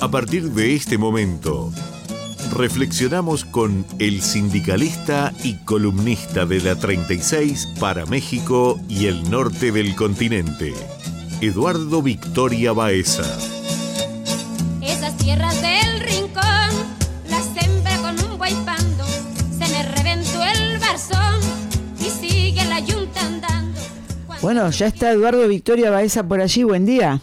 A partir de este momento, reflexionamos con el sindicalista y columnista de la 36 para México y el norte del continente, Eduardo Victoria Baeza. Esas tierras del rincón las sembré con un guaypando, se me reventó el barzón y sigue la yunta andando. Bueno, ya está Eduardo Victoria Baeza por allí, buen día.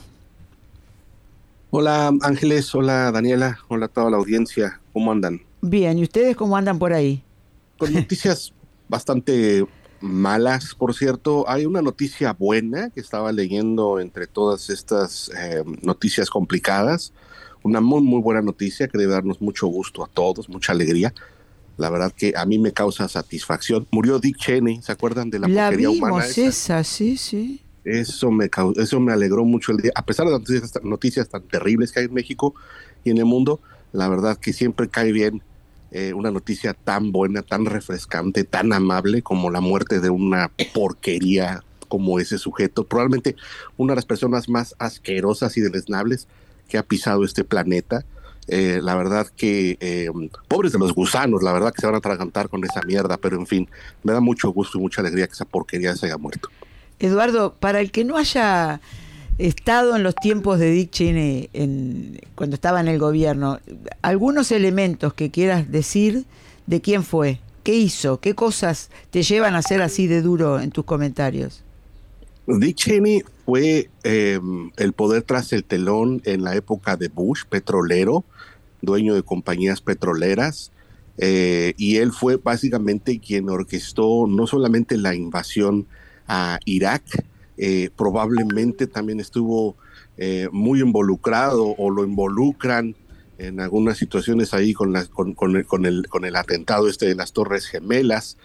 Hola Ángeles, hola Daniela, hola a toda la audiencia, ¿cómo andan? Bien, ¿y ustedes cómo andan por ahí? Con noticias bastante malas, por cierto. Hay una noticia buena que estaba leyendo entre todas estas noticias complicadas, una muy muy buena noticia que debe darnos mucho gusto a todos, mucha alegría. La verdad que a mí me causa satisfacción. Murió Dick Cheney, ¿se acuerdan de la porquería humana? La vimos esa, sí. Eso me alegró mucho el día, a pesar de las noticias tan terribles que hay en México y en el mundo. La verdad que siempre cae bien una noticia tan buena, tan refrescante, tan amable como la muerte de una porquería como ese sujeto, probablemente una de las personas más asquerosas y deleznables que ha pisado este planeta. La verdad que pobres de los gusanos, la verdad que se van a atragantar con esa mierda, pero en fin, me da mucho gusto y mucha alegría que esa porquería se haya muerto. Eduardo, para el que no haya estado en los tiempos de Dick Cheney, cuando estaba en el gobierno, algunos elementos que quieras decir de quién fue, qué hizo, qué cosas te llevan a ser así de duro en tus comentarios. Dick Cheney fue el poder tras el telón en la época de Bush, petrolero, dueño de compañías petroleras, y él fue básicamente quien orquestó no solamente la invasión a Irak, probablemente también estuvo muy involucrado o lo involucran en algunas situaciones ahí con el atentado de las Torres Gemelas,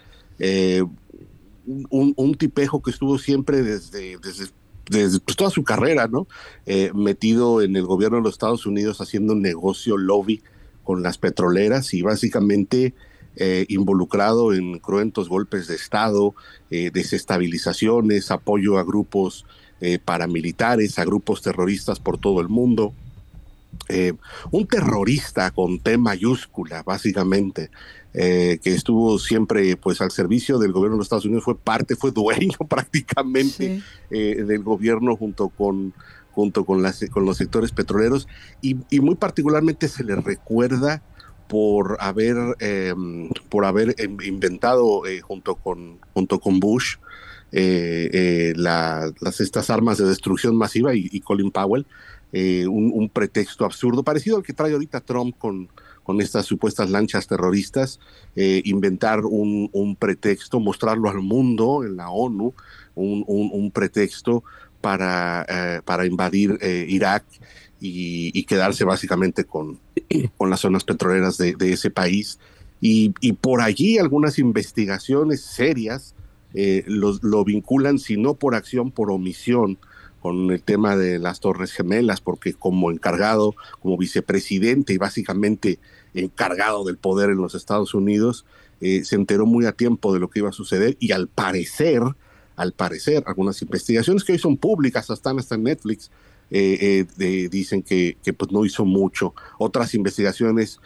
un tipejo que estuvo siempre desde pues, toda su carrera, ¿no? Metido en el gobierno de los Estados Unidos haciendo un negocio lobby con las petroleras y básicamente involucrado en cruentos golpes de Estado, desestabilizaciones, apoyo a grupos paramilitares, a grupos terroristas por todo el mundo. Un terrorista con T mayúscula, básicamente, que estuvo siempre pues al servicio del gobierno de los Estados Unidos, fue dueño prácticamente del gobierno junto con los sectores petroleros y muy particularmente se le recuerda por haber inventado junto con Bush estas armas de destrucción masiva y Colin Powell, un pretexto absurdo, parecido al que trae ahorita Trump con estas supuestas lanchas terroristas, inventar un pretexto, mostrarlo al mundo en la ONU, un pretexto para invadir Irak y quedarse básicamente con las zonas petroleras de ese país. Y por allí algunas investigaciones serias lo vinculan, si no por acción, por omisión, con el tema de las Torres Gemelas, porque como encargado, como vicepresidente y básicamente encargado del poder en los Estados Unidos, se enteró muy a tiempo de lo que iba a suceder y al parecer, algunas investigaciones que hoy son públicas, hasta en Netflix, dicen que pues no hizo mucho. Otras investigaciones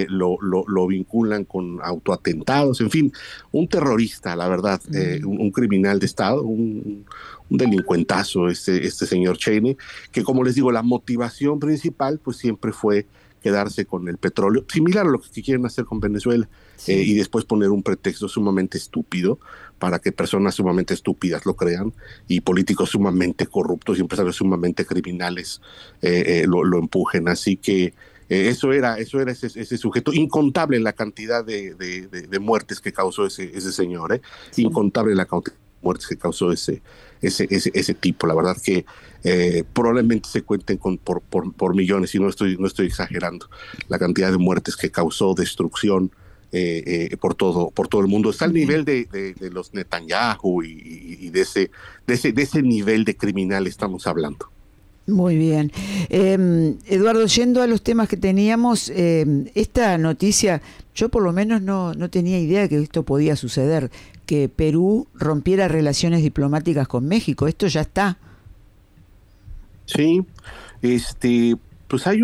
lo vinculan con autoatentados, en fin, un terrorista, la verdad, un criminal de Estado, un delincuentazo este señor Cheney, que como les digo, la motivación principal pues siempre fue quedarse con el petróleo, similar a lo que quieren hacer con Venezuela, y después poner un pretexto sumamente estúpido para que personas sumamente estúpidas lo crean y políticos sumamente corruptos y empresarios sumamente criminales lo empujen. Así que eso era ese sujeto. Incontable la cantidad de muertes que causó ese señor, incontable la cantidad de muertes que causó ese tipo. La verdad que probablemente se cuenten por millones, y no estoy exagerando, la cantidad de muertes que causó, destrucción por todo el mundo. Está al nivel de los Netanyahu y de ese nivel de criminal estamos hablando. Muy bien. Eduardo, yendo a los temas que teníamos, esta noticia, yo por lo menos no tenía idea que esto podía suceder, que Perú rompiera relaciones diplomáticas con México. Esto ya está. Sí, pues hay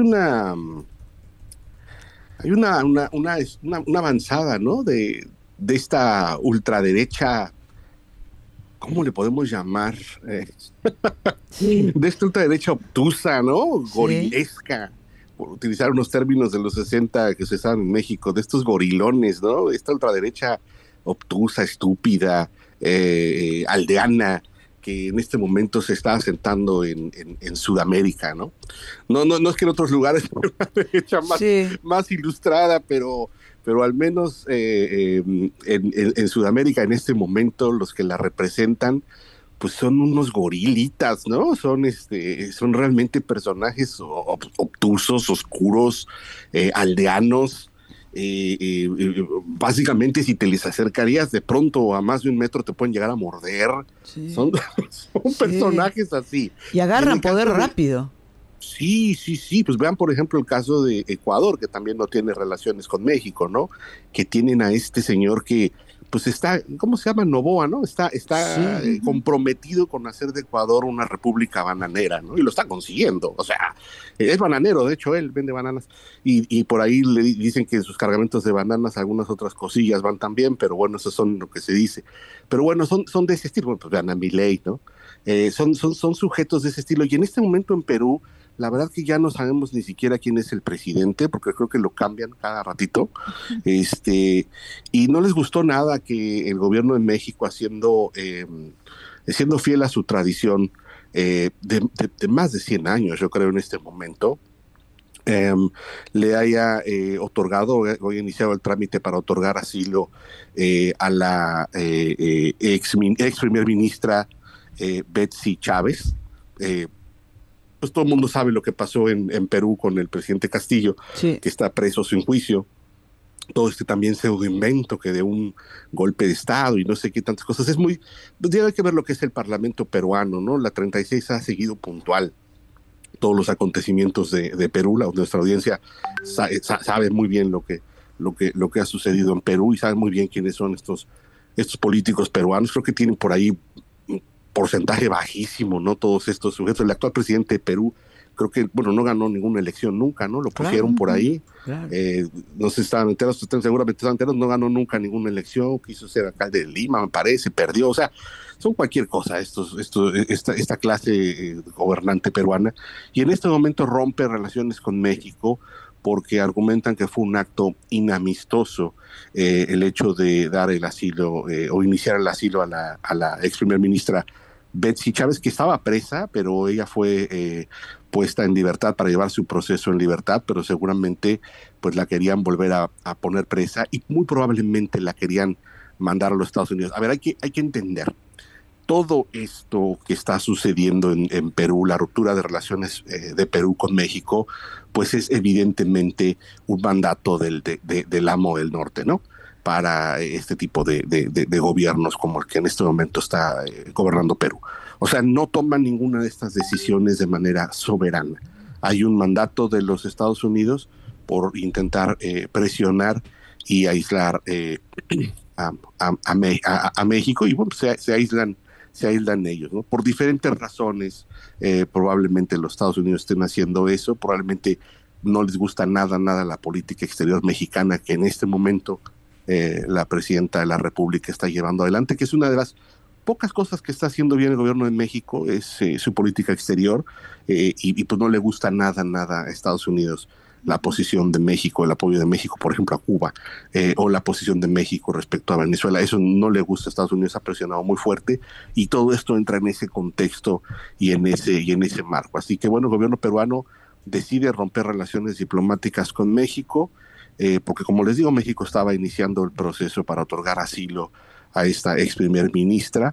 una avanzada, ¿no? De esta ultraderecha, ¿cómo le podemos llamar? De esta ultraderecha obtusa, ¿no? Gorilesca, por utilizar unos términos de los 60 que se usaban en México, de estos gorilones, ¿no? Esta ultraderecha obtusa, estúpida, aldeana, que en este momento se está asentando en Sudamérica, ¿no? No es que en otros lugares una derecha más ilustrada, pero al menos en Sudamérica en este momento los que la representan pues son unos gorilitas, ¿no? Son realmente personajes obtusos, oscuros, aldeanos. Básicamente si te les acercarías de pronto a más de 1 metro te pueden llegar a morder. Sí. Son personajes así. Y agarran poder rápido. Sí, pues vean por ejemplo el caso de Ecuador, que también no tiene relaciones con México, ¿no? Que tienen a este señor que pues está, ¿cómo se llama? Noboa, ¿no? Está comprometido con hacer de Ecuador una república bananera, ¿no? Y lo está consiguiendo, o sea, es bananero, de hecho él vende bananas, y por ahí le dicen que en sus cargamentos de bananas algunas otras cosillas van también, pero bueno, eso son lo que se dice. Pero bueno, son de ese estilo, bueno, pues vean a Milei, ¿no? Son sujetos de ese estilo, y en este momento en Perú, la verdad que ya no sabemos ni siquiera quién es el presidente, porque creo que lo cambian cada ratito, y no les gustó nada que el gobierno de México siendo fiel a su tradición de más de 100 años, yo creo en este momento, le haya otorgado, hoy iniciado el trámite para otorgar asilo a la ex primer ministra Betsy Chávez. Pues todo el mundo sabe lo que pasó en Perú con el presidente Castillo, que está preso sin juicio. Todo también pseudoinvento que de un golpe de Estado y no sé qué tantas cosas. Es muy... Hay que ver lo que es el Parlamento peruano, ¿no? La 36 ha seguido puntual todos los acontecimientos de Perú. Nuestra audiencia sabe muy bien lo que ha sucedido en Perú y sabe muy bien quiénes son estos políticos peruanos. Creo que tienen por ahí porcentaje bajísimo, ¿no? Todos estos sujetos. El actual presidente de Perú, creo que, bueno, no ganó ninguna elección nunca, ¿no? Lo pusieron por ahí. Claro. No sé si estaban enteros, seguramente estaban enteros, no ganó nunca ninguna elección, quiso ser alcalde de Lima, me parece, perdió, o sea, son cualquier cosa esta clase gobernante peruana. Y en este momento rompe relaciones con México porque argumentan que fue un acto inamistoso el hecho de dar el asilo o iniciar el asilo a la ex primer ministra Betsy Chávez, que estaba presa, pero ella fue puesta en libertad para llevar su proceso en libertad, pero seguramente pues la querían volver a poner presa y muy probablemente la querían mandar a los Estados Unidos. A ver, hay que entender, todo esto que está sucediendo en Perú, la ruptura de relaciones de Perú con México, pues es evidentemente un mandato del amo del norte, ¿no? Para este tipo de gobiernos como el que en este momento está gobernando Perú. O sea, no toman ninguna de estas decisiones de manera soberana. Hay un mandato de los Estados Unidos por intentar presionar y aislar a México, y bueno, se aíslan ellos, ¿no? Por diferentes razones, probablemente los Estados Unidos estén haciendo eso, probablemente no les gusta nada la política exterior mexicana que en este momento la presidenta de la República está llevando adelante, que es una de las pocas cosas que está haciendo bien el gobierno de México, es su política exterior, y pues no le gusta nada a Estados Unidos la posición de México, el apoyo de México, por ejemplo, a Cuba, o la posición de México respecto a Venezuela. Eso no le gusta a Estados Unidos, ha presionado muy fuerte, y todo esto entra en ese contexto y en ese marco. Así que bueno, el gobierno peruano decide romper relaciones diplomáticas con México, porque como les digo, México estaba iniciando el proceso para otorgar asilo a esta ex primer ministra,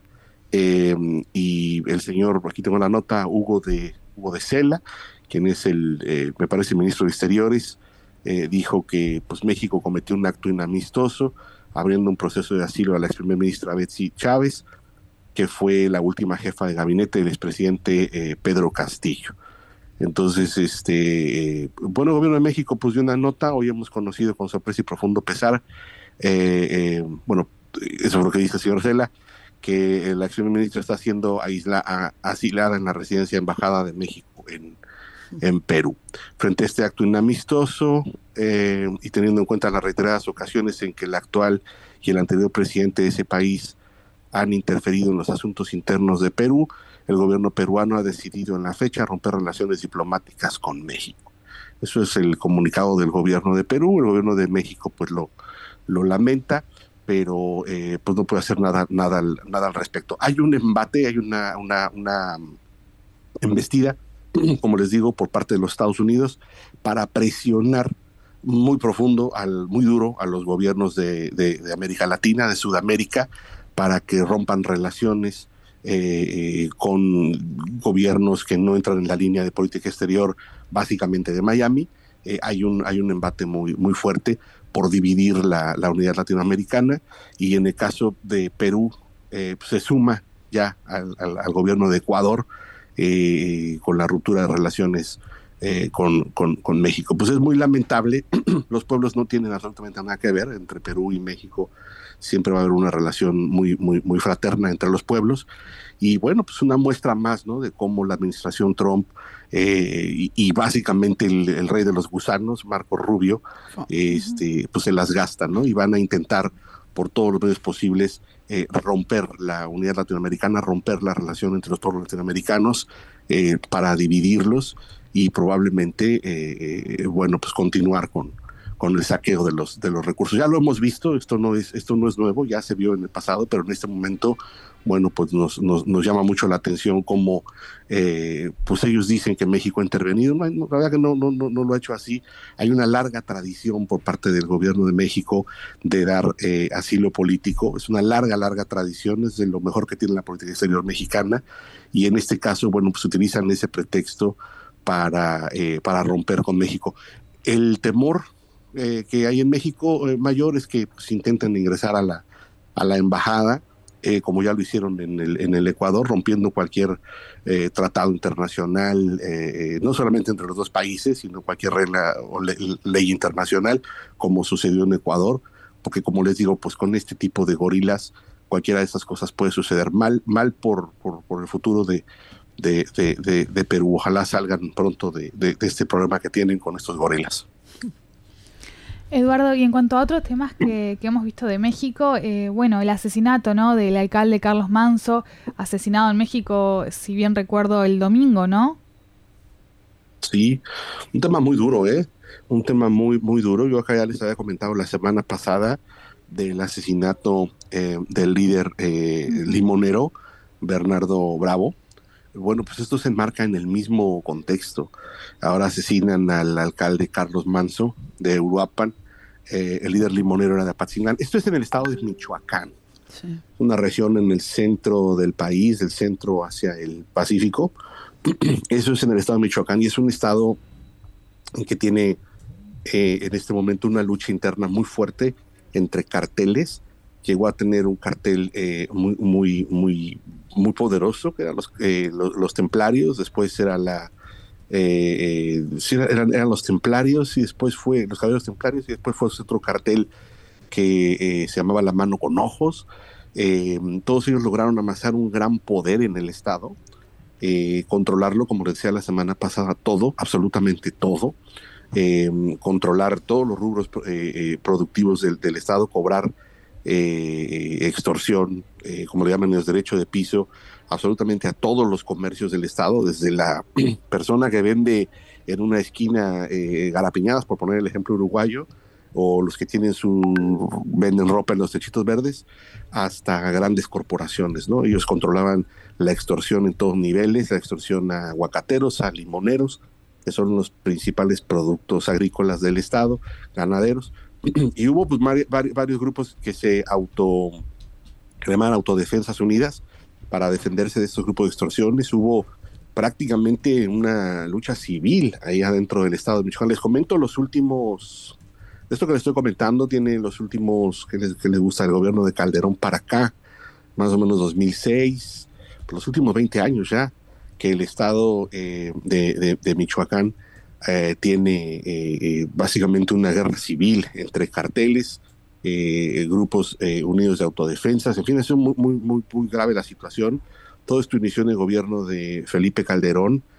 y el señor, aquí tengo la nota, Hugo de Sela, quien es me parece, ministro de Exteriores, dijo que pues México cometió un acto inamistoso, abriendo un proceso de asilo a la ex primer ministra Betsy Chávez, que fue la última jefa de gabinete del expresidente Pedro Castillo. Entonces, bueno, el gobierno de México pues dio una nota, hoy hemos conocido con sorpresa y profundo pesar, bueno, eso es lo que dice el señor Cela, que la ex primer ministra está siendo asilada en la residencia embajada de México en Perú. Frente a este acto inamistoso y teniendo en cuenta las reiteradas ocasiones en que el actual y el anterior presidente de ese país han interferido en los asuntos internos de Perú, el gobierno peruano ha decidido en la fecha romper relaciones diplomáticas con México. Eso es el comunicado del gobierno de Perú. El gobierno de México pues lo lamenta, pero pues no puede hacer nada al respecto. Hay un embate, hay una embestida, como les digo, por parte de los Estados Unidos para presionar muy profundo, muy duro a los gobiernos de América Latina, de Sudamérica, para que rompan relaciones con gobiernos que no entran en la línea de política exterior, básicamente de Miami. Hay un embate muy fuerte por dividir la unidad latinoamericana, y en el caso de Perú se suma ya al gobierno de Ecuador con la ruptura de relaciones con México. Pues es muy lamentable. Los pueblos no tienen absolutamente nada que ver. Entre Perú y México siempre va a haber una relación muy fraterna entre los pueblos, y bueno, pues una muestra más, ¿no?, de cómo la administración Trump y básicamente el rey de los gusanos, Marco Rubio, pues se las gasta, ¿no? Y van a intentar por todos los medios posibles romper la unidad latinoamericana, romper la relación entre los pueblos latinoamericanos para dividirlos y probablemente, bueno, pues continuar con el saqueo de los recursos. Ya lo hemos visto, esto no es nuevo, ya se vio en el pasado, pero en este momento, bueno, pues nos llama mucho la atención cómo pues ellos dicen que México ha intervenido. No, la verdad que no lo ha hecho así. Hay una larga tradición por parte del gobierno de México de dar asilo político. Es una larga tradición, es de lo mejor que tiene la política exterior mexicana, y en este caso, bueno, pues utilizan ese pretexto para romper con México. El temor que hay en México mayor es que pues, intenten ingresar a la embajada, como ya lo hicieron en el Ecuador, rompiendo cualquier tratado internacional, no solamente entre los dos países, sino cualquier regla o ley internacional, como sucedió en Ecuador, porque como les digo, pues con este tipo de gorilas, cualquiera de esas cosas puede suceder mal por el futuro de Perú. Ojalá salgan pronto de este problema que tienen con estos gorilas. Eduardo, y en cuanto a otros temas que hemos visto de México, bueno, el asesinato, ¿no?, del alcalde Carlos Manso, asesinado en México, si bien recuerdo, el domingo, ¿no? Sí, un tema muy duro, un tema muy duro. Yo acá ya les había comentado la semana pasada del asesinato del líder limonero, Bernardo Bravo. Bueno, pues esto se enmarca en el mismo contexto. Ahora asesinan al alcalde Carlos Manso de Uruapan. El líder limonero era de Apatzingán. Esto es en el estado de Michoacán. Sí. Una región en el centro del país, del centro hacia el Pacífico. Eso es en el estado de Michoacán, y es un estado que tiene en este momento una lucha interna muy fuerte entre carteles. Llegó a tener un cartel muy poderoso, que eran los templarios. Después era eran los templarios, y después fue los caballeros templarios, y después fue otro cartel que se llamaba La Mano con Ojos. Todos ellos lograron amasar un gran poder en el estado, controlarlo, como les decía la semana pasada, todo, absolutamente todo, controlar todos los rubros productivos del estado, cobrar extorsión, como le llaman los derechos de piso, absolutamente a todos los comercios del estado, desde la persona que vende en una esquina garapiñadas, por poner el ejemplo uruguayo, o los que venden ropa en los techitos verdes, hasta grandes corporaciones, ¿no? Ellos controlaban la extorsión en todos niveles, la extorsión a aguacateros, a limoneros, que son los principales productos agrícolas del estado, ganaderos. Y hubo pues varios grupos que se llamaban Autodefensas Unidas para defenderse de estos grupos de extorsiones. Hubo prácticamente una lucha civil ahí adentro del estado de Michoacán. Les comento los últimos, esto que les estoy comentando tiene los últimos que les gusta el gobierno de Calderón para acá, más o menos 2006, los últimos 20 años ya, que el estado de Michoacán tiene básicamente una guerra civil entre carteles, grupos unidos de autodefensas. En fin, es muy grave la situación. Todo esto inició en el gobierno de Felipe Calderón,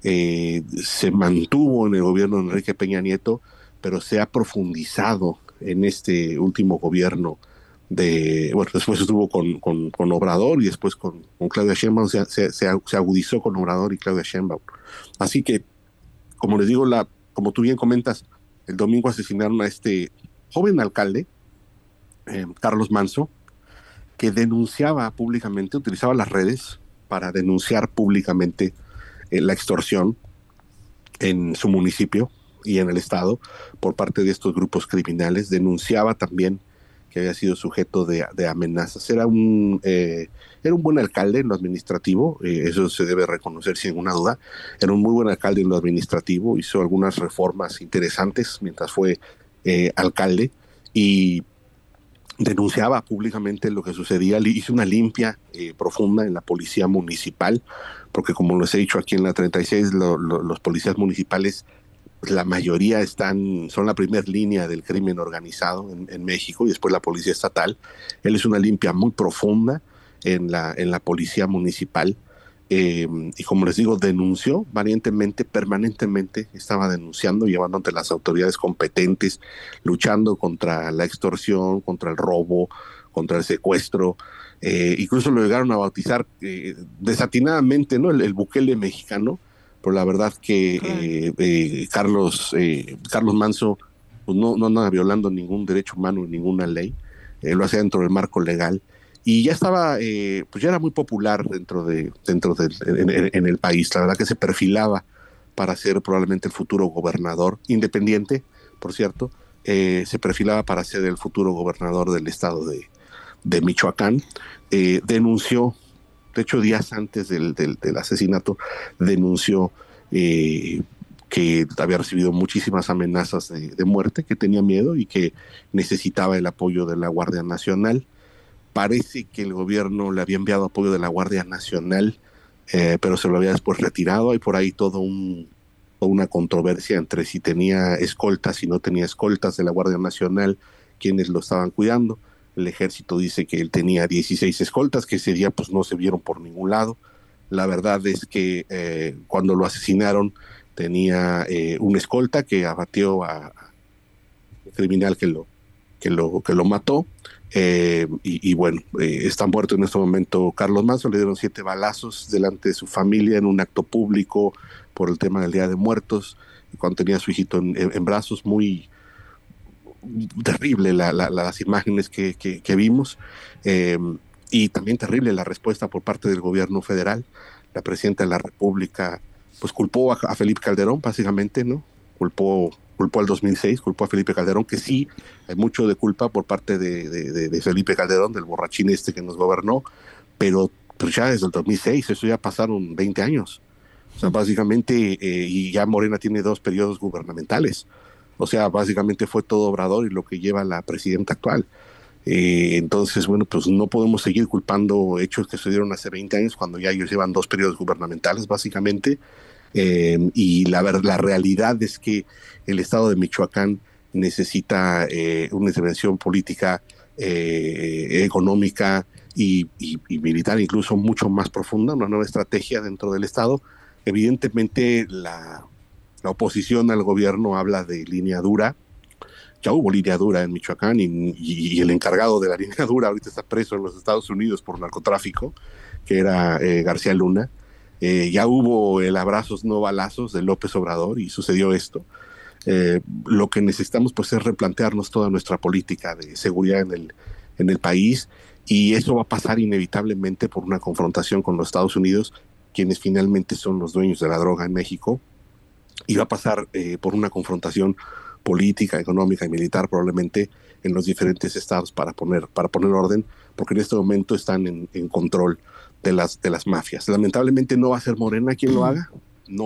se mantuvo en el gobierno de Enrique Peña Nieto, pero se ha profundizado en este último gobierno después estuvo con Obrador y después con Claudia Sheinbaum, se agudizó con Obrador y Claudia Sheinbaum. Así que, como les digo, como tú bien comentas, el domingo asesinaron a este joven alcalde, Carlos Manzo, que denunciaba públicamente, utilizaba las redes para denunciar públicamente la extorsión en su municipio y en el estado por parte de estos grupos criminales. Denunciaba también que había sido sujeto de amenazas. Era un buen alcalde en lo administrativo, eso se debe reconocer sin ninguna duda. Era un muy buen alcalde en lo administrativo, hizo algunas reformas interesantes mientras fue alcalde y denunciaba públicamente lo que sucedía. Hizo una limpia profunda en la policía municipal, porque como les he dicho aquí en la 36, los policías municipales, la mayoría son la primera línea del crimen organizado en México, y después la policía estatal. Él hizo una limpia muy profunda en la policía municipal, y como les digo, denunció valientemente, permanentemente, estaba denunciando, llevando ante las autoridades competentes, luchando contra la extorsión, contra el robo, contra el secuestro. Incluso lo llegaron a bautizar desatinadamente, ¿no? El Bukele mexicano. Pero la verdad que Carlos Manzo pues no andaba violando ningún derecho humano, ninguna ley, lo hacía dentro del marco legal, y ya estaba, pues ya era muy popular en el país. La verdad que se perfilaba para ser probablemente el futuro gobernador, independiente, por cierto, se perfilaba para ser el futuro gobernador del estado de Michoacán. Denunció, de hecho, días antes del asesinato, denunció que había recibido muchísimas amenazas de muerte, que tenía miedo y que necesitaba el apoyo de la Guardia Nacional. Parece que el gobierno le había enviado apoyo de la Guardia Nacional, pero se lo había después retirado. Hay por ahí toda una controversia entre si tenía escoltas, si no tenía escoltas de la Guardia Nacional, quienes lo estaban cuidando. El ejército dice que él tenía 16 escoltas, que ese día pues no se vieron por ningún lado. La verdad es que cuando lo asesinaron tenía una escolta que abatió a un criminal que lo mató. Y bueno, está muerto en este momento Carlos Manzo. Le dieron 7 balazos delante de su familia en un acto público por el tema del Día de Muertos, cuando tenía a su hijito en brazos. Muy terrible las imágenes que vimos, y también terrible la respuesta por parte del gobierno federal. La presidenta de la República pues culpó a Felipe Calderón, básicamente, ¿no? Culpó al 2006, culpó a Felipe Calderón, que sí, hay mucho de culpa por parte de Felipe Calderón, del borrachín que nos gobernó, pero pues ya desde el 2006, eso ya pasaron 20 años. O sea, básicamente, y ya Morena tiene 2 periodos gubernamentales. O sea, básicamente fue todo Obrador y lo que lleva la presidenta actual. Entonces, bueno, pues no podemos seguir culpando hechos que sucedieron hace 20 años cuando ya ellos llevan 2 periodos gubernamentales, básicamente. Y la realidad es que el estado de Michoacán necesita una intervención política, económica y militar, incluso mucho más profunda, una nueva estrategia dentro del estado. Evidentemente, la oposición al gobierno habla de línea dura. Ya hubo línea dura en Michoacán, y el encargado de la línea dura ahorita está preso en los Estados Unidos por narcotráfico, que era García Luna. Ya hubo el abrazos no balazos de López Obrador y sucedió esto. Lo que necesitamos pues es replantearnos toda nuestra política de seguridad en el país, y eso va a pasar inevitablemente por una confrontación con los Estados Unidos, quienes finalmente son los dueños de la droga en México, y va a pasar por una confrontación política, económica y militar probablemente en los diferentes estados para poner orden, porque en este momento están en control de las mafias. Lamentablemente no va a ser Morena quien lo haga,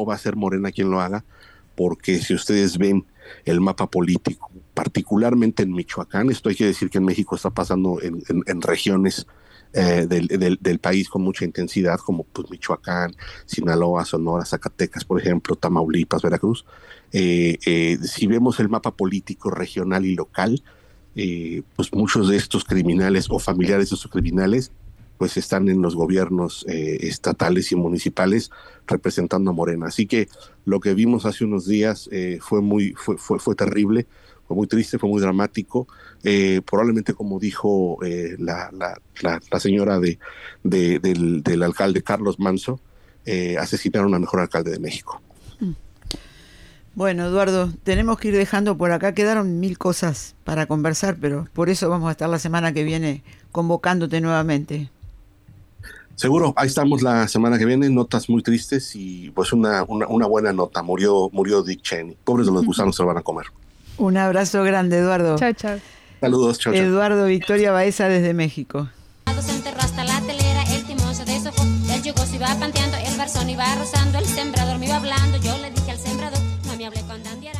porque si ustedes ven el mapa político, particularmente en Michoacán, esto hay que decir que en México está pasando en regiones del país con mucha intensidad, como pues Michoacán, Sinaloa, Sonora, Zacatecas, por ejemplo, Tamaulipas, Veracruz. Si vemos el mapa político regional y local, pues muchos de estos criminales o familiares de estos criminales pues están en los gobiernos estatales y municipales representando a Morena. Así que lo que vimos hace unos días fue terrible, fue muy triste, fue muy dramático. Probablemente, como dijo la señora del alcalde Carlos Manso, asesinaron al mejor alcalde de México. Bueno, Eduardo, tenemos que ir dejando por acá. Quedaron 1000 cosas para conversar, pero por eso vamos a estar la semana que viene convocándote nuevamente. Seguro, ahí estamos la semana que viene. Notas muy tristes y pues una buena nota. Murió Dick Cheney. Pobres de los gusanos, se lo van a comer. Un abrazo grande, Eduardo. Chao, chao. Saludos, chao, chao. Eduardo Victoria Baeza desde México. Se enterró hasta la telera, el timón se deshojó, el yugo se iba panteando, el barzón iba rozando, el sembrador me iba hablando, yo le dije al sembrador, no me hable con dandiera.